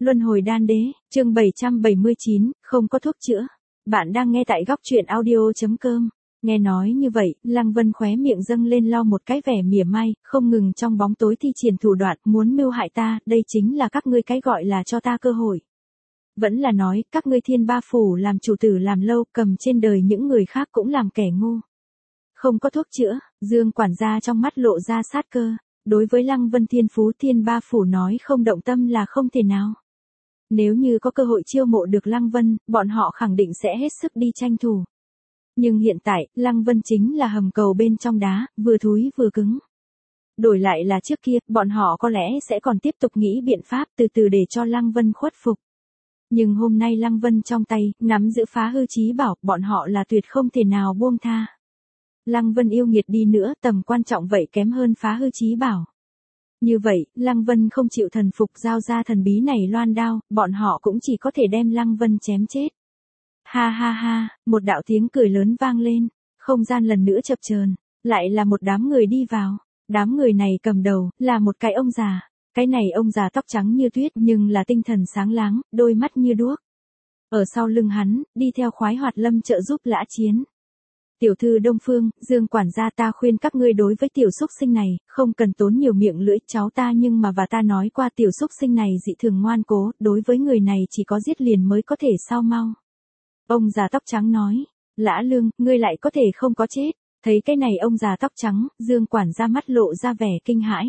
Luân hồi đan đế, chương 779, không có thuốc chữa. Bạn đang nghe tại góc truyện audio.com. Nghe nói như vậy, Lăng Vân khóe miệng dâng lên lau một cái vẻ mỉa mai, không ngừng trong bóng tối thi triển thủ đoạn, muốn mưu hại ta, đây chính là các ngươi cái gọi là cho ta cơ hội. Vẫn là nói, các ngươi Thiên Ba Phủ làm chủ tử làm lâu, cầm trên đời những người khác cũng làm kẻ ngu. Không có thuốc chữa, Dương quản gia trong mắt lộ ra sát cơ. Đối với Lăng Vân thiên phú Thiên Ba Phủ nói không động tâm là không thể nào. Nếu như có cơ hội chiêu mộ được Lăng Vân, bọn họ khẳng định sẽ hết sức đi tranh thủ. Nhưng hiện tại, Lăng Vân chính là hầm cầu bên trong đá, vừa thúi vừa cứng. Đổi lại là trước kia, bọn họ có lẽ sẽ còn tiếp tục nghĩ biện pháp từ từ để cho Lăng Vân khuất phục. Nhưng hôm nay Lăng Vân trong tay, nắm giữ phá hư chí bảo, bọn họ là tuyệt không thể nào buông tha. Lăng Vân yêu nghiệt đi nữa, tầm quan trọng vậy kém hơn phá hư chí bảo. Như vậy, Lăng Vân không chịu thần phục giao ra thần bí này loan đao, bọn họ cũng chỉ có thể đem Lăng Vân chém chết. Ha ha ha, một đạo tiếng cười lớn vang lên, không gian lần nữa chập chờn, lại là một đám người đi vào. Đám người này cầm đầu, là một cái ông già. Cái này ông già tóc trắng như tuyết nhưng là tinh thần sáng láng, đôi mắt như đuốc. Ở sau lưng hắn, đi theo Khoái Hoạt Lâm trợ giúp Lã Chiến. Tiểu thư Đông Phương, Dương quản gia ta khuyên các ngươi đối với tiểu xúc sinh này, không cần tốn nhiều miệng lưỡi cháu ta nhưng mà và ta nói qua tiểu xúc sinh này dị thường ngoan cố, đối với người này chỉ có giết liền mới có thể sao mau. Ông già tóc trắng nói, Lã Lương, ngươi lại có thể không có chết, thấy cái này ông già tóc trắng, Dương quản gia mắt lộ ra vẻ kinh hãi.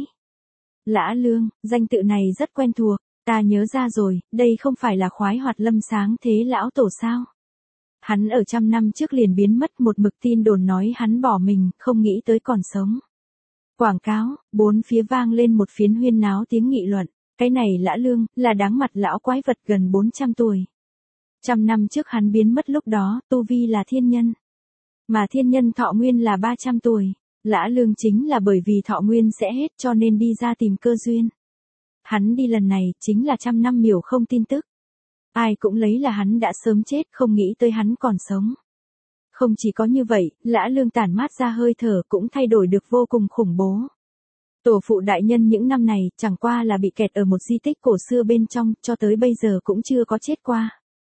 Lã Lương, danh tự này rất quen thuộc, ta nhớ ra rồi, đây không phải là Khoái Hoạt Lâm sáng thế lão tổ sao? Hắn ở 100 năm trước liền biến mất một mực tin đồn nói hắn bỏ mình, không nghĩ tới còn sống. Quảng cáo, bốn phía vang lên một phiến huyên náo tiếng nghị luận, cái này Lã Lương, là đáng mặt lão quái vật gần 400 tuổi. 100 năm trước hắn biến mất lúc đó, tu vi là thiên nhân. Mà thiên nhân thọ nguyên là 300 tuổi. Lã Lương chính là bởi vì thọ nguyên sẽ hết cho nên đi ra tìm cơ duyên. Hắn đi lần này chính là 100 năm miểu không tin tức. Ai cũng lấy là hắn đã sớm chết, không nghĩ tới hắn còn sống. Không chỉ có như vậy, Lã Lương tản mát ra hơi thở cũng thay đổi được vô cùng khủng bố. Tổ phụ đại nhân những năm này chẳng qua là bị kẹt ở một di tích cổ xưa bên trong, cho tới bây giờ cũng chưa có chết qua.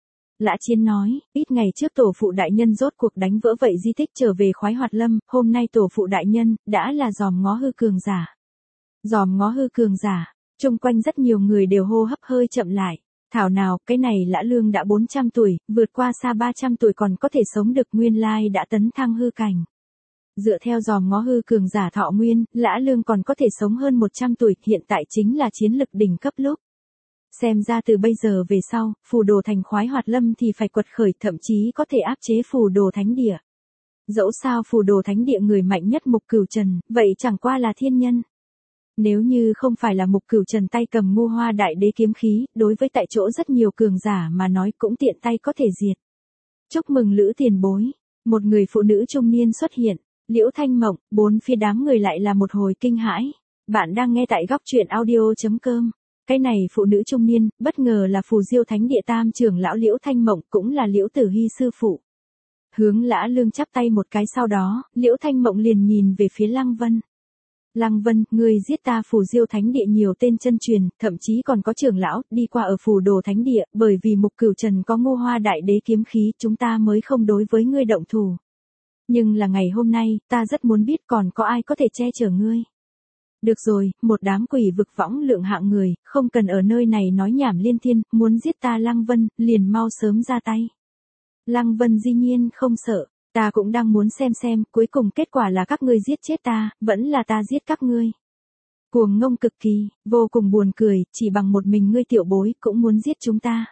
Lã Chiến nói, ít ngày trước tổ phụ đại nhân rốt cuộc đánh vỡ vậy di tích trở về Khoái Hoạt Lâm, hôm nay tổ phụ đại nhân, đã là dòm ngó hư cường giả. Dòm ngó hư cường giả, chung quanh rất nhiều người đều hô hấp hơi chậm lại. Thảo nào, cái này Lã Lương đã 400 tuổi, vượt qua xa 300 tuổi còn có thể sống được nguyên lai đã tấn thăng hư cảnh. Dựa theo dòm ngó hư cường giả thọ nguyên, Lã Lương còn có thể sống hơn 100 tuổi, hiện tại chính là chiến lực đỉnh cấp lúc. Xem ra từ bây giờ về sau, Phù Đồ thành Khoái Hoạt Lâm thì phải quật khởi, thậm chí có thể áp chế Phù Đồ Thánh Địa. Dẫu sao Phù Đồ Thánh Địa người mạnh nhất Mục Cửu Trần, vậy chẳng qua là thiên nhân. Nếu như không phải là Mục Cửu Trần tay cầm Ngô Hoa Đại Đế kiếm khí, đối với tại chỗ rất nhiều cường giả mà nói cũng tiện tay có thể diệt. Chúc mừng Lữ tiền bối, một người phụ nữ trung niên xuất hiện, Liễu Thanh Mộng, bốn phía đám người lại là một hồi kinh hãi. Bạn đang nghe tại góc truyện audio.com. Cái này phụ nữ trung niên, bất ngờ là Phù Diêu Thánh Địa tam trưởng lão Liễu Thanh Mộng, cũng là Liễu Tử Hy sư phụ. Hướng Lã Lương chắp tay một cái, sau đó, Liễu Thanh Mộng liền nhìn về phía Lăng Vân. Lăng Vân, ngươi giết ta Phù Diêu Thánh Địa nhiều tên chân truyền, thậm chí còn có trưởng lão đi qua ở Phù Đồ Thánh Địa, bởi vì Mục Cửu Trần có Ngô Hoa Đại Đế kiếm khí, chúng ta mới không đối với ngươi động thủ. Nhưng là ngày hôm nay, ta rất muốn biết còn có ai có thể che chở ngươi. Được rồi, một đám quỷ vực võng lượng hạng người, không cần ở nơi này nói nhảm liên thiên, muốn giết ta Lăng Vân, liền mau sớm ra tay. Lăng Vân dĩ nhiên không sợ, ta cũng đang muốn xem, cuối cùng kết quả là các ngươi giết chết ta, vẫn là ta giết các ngươi. Cuồng ngông cực kỳ, vô cùng buồn cười, chỉ bằng một mình ngươi tiểu bối cũng muốn giết chúng ta.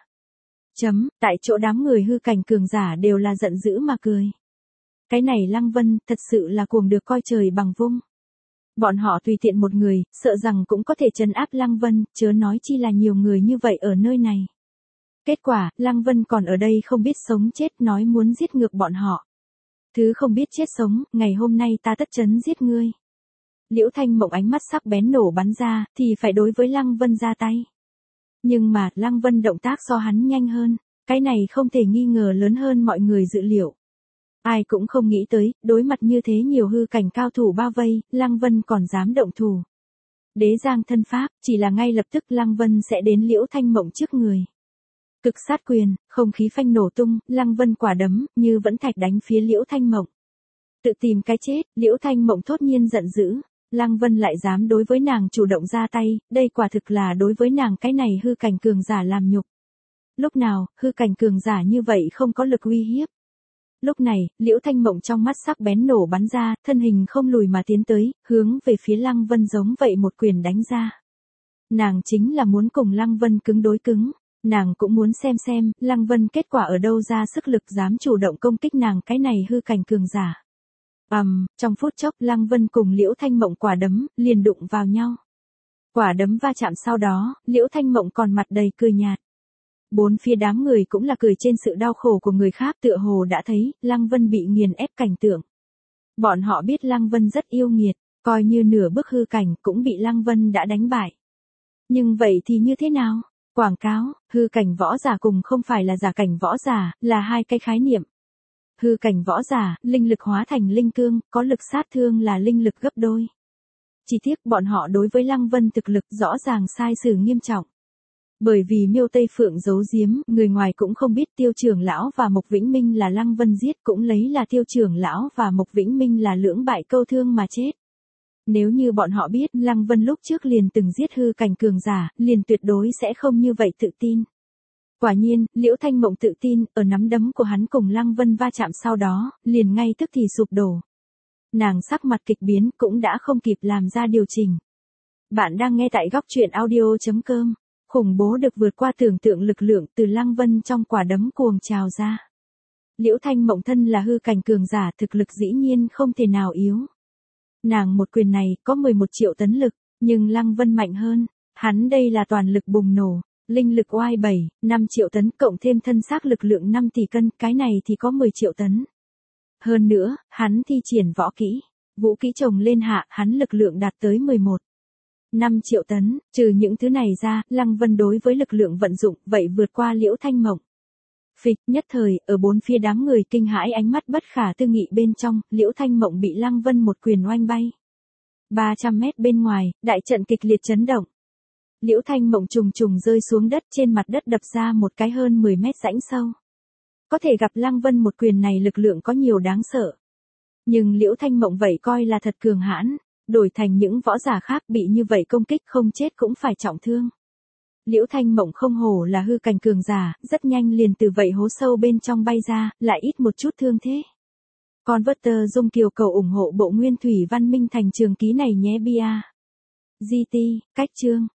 Tại chỗ đám người hư cảnh cường giả đều là giận dữ mà cười. Cái này Lăng Vân, thật sự là cuồng được coi trời bằng vung. Bọn họ tùy tiện một người, sợ rằng cũng có thể trấn áp Lăng Vân, chớ nói chi là nhiều người như vậy ở nơi này. Kết quả, Lăng Vân còn ở đây không biết sống chết, nói muốn giết ngược bọn họ. Thứ không biết chết sống, ngày hôm nay ta tất chấn giết ngươi. Liễu Thanh Mộng ánh mắt sắc bén nổ bắn ra, thì phải đối với Lăng Vân ra tay. Nhưng mà, Lăng Vân động tác so hắn nhanh hơn, cái này không thể nghi ngờ lớn hơn mọi người dự liệu. Ai cũng không nghĩ tới, đối mặt như thế nhiều hư cảnh cao thủ bao vây, Lăng Vân còn dám động thủ. Đế giang thân pháp, chỉ là ngay lập tức Lăng Vân sẽ đến Liễu Thanh Mộng trước người. Cực sát quyền, không khí phanh nổ tung, Lăng Vân quả đấm, như vẫn thạch đánh phía Liễu Thanh Mộng. Tự tìm cái chết, Liễu Thanh Mộng thốt nhiên giận dữ. Lăng Vân lại dám đối với nàng chủ động ra tay, đây quả thực là đối với nàng cái này hư cảnh cường giả làm nhục. Lúc nào, hư cảnh cường giả như vậy không có lực uy hiếp. Lúc này, Liễu Thanh Mộng trong mắt sắc bén nổ bắn ra, thân hình không lùi mà tiến tới, hướng về phía Lăng Vân giống vậy một quyền đánh ra. Nàng chính là muốn cùng Lăng Vân cứng đối cứng, nàng cũng muốn xem, Lăng Vân kết quả ở đâu ra sức lực dám chủ động công kích nàng cái này hư cảnh cường giả. Trong phút chốc Lăng Vân cùng Liễu Thanh Mộng quả đấm, liền đụng vào nhau. Quả đấm va chạm sau đó, Liễu Thanh Mộng còn mặt đầy cười nhạt. Bốn phía đám người cũng là cười trên sự đau khổ của người khác, tựa hồ đã thấy, Lăng Vân bị nghiền ép cảnh tượng. Bọn họ biết Lăng Vân rất yêu nghiệt, coi như nửa bước hư cảnh cũng bị Lăng Vân đã đánh bại. Nhưng vậy thì như thế nào? Quảng cáo, hư cảnh võ giả cùng không phải là giả cảnh võ giả, là hai cái khái niệm. Hư cảnh võ giả, linh lực hóa thành linh cương, có lực sát thương là linh lực gấp đôi. Chỉ tiếc bọn họ đối với Lăng Vân thực lực rõ ràng sai sử nghiêm trọng. Bởi vì Miêu Tây Phượng giấu giếm, người ngoài cũng không biết Tiêu Trưởng lão và Mộc Vĩnh Minh là Lăng Vân giết, cũng lấy là Tiêu Trưởng lão và Mộc Vĩnh Minh là lưỡng bại câu thương mà chết. Nếu như bọn họ biết Lăng Vân lúc trước liền từng giết hư cảnh cường giả, liền tuyệt đối sẽ không như vậy tự tin. Quả nhiên, Liễu Thanh Mộng tự tin, ở nắm đấm của hắn cùng Lăng Vân va chạm sau đó, liền ngay tức thì sụp đổ. Nàng sắc mặt kịch biến cũng đã không kịp làm ra điều chỉnh. Bạn đang nghe tại góc truyện audio.com. Khủng bố được vượt qua tưởng tượng lực lượng từ Lăng Vân trong quả đấm cuồng trào ra. Liễu Thanh Mộng thân là hư cảnh cường giả, thực lực dĩ nhiên không thể nào yếu. Nàng một quyền này có 11 triệu tấn lực, nhưng Lăng Vân mạnh hơn, hắn đây là toàn lực bùng nổ, linh lực oai 5 triệu tấn cộng thêm thân xác lực lượng 5 tỷ cân, cái này thì có 10 triệu tấn. Hơn nữa, hắn thi triển võ kỹ, vũ kỹ chồng lên hạ, hắn lực lượng đạt tới 5 triệu tấn, trừ những thứ này ra, Lăng Vân đối với lực lượng vận dụng vậy vượt qua Liễu Thanh Mộng. Phịch, nhất thời, ở bốn phía đám người kinh hãi ánh mắt bất khả tư nghị bên trong, Liễu Thanh Mộng bị Lăng Vân một quyền oanh bay. 300 mét bên ngoài, đại trận kịch liệt chấn động. Liễu Thanh Mộng trùng rơi xuống đất, trên mặt đất đập ra một cái hơn 10 mét rãnh sâu. Có thể gặp Lăng Vân một quyền này lực lượng có nhiều đáng sợ. Nhưng Liễu Thanh Mộng vậy coi là thật cường hãn. Đổi thành những võ giả khác bị như vậy công kích không chết cũng phải trọng thương. Liễu Thanh Mộng không hổ là hư cảnh cường giả, rất nhanh liền từ vậy hố sâu bên trong bay ra, lại ít một chút thương thế. Converter Dung Kiều cầu ủng hộ bộ nguyên thủy văn minh thành trường ký này nhé bia. GT, cách chương.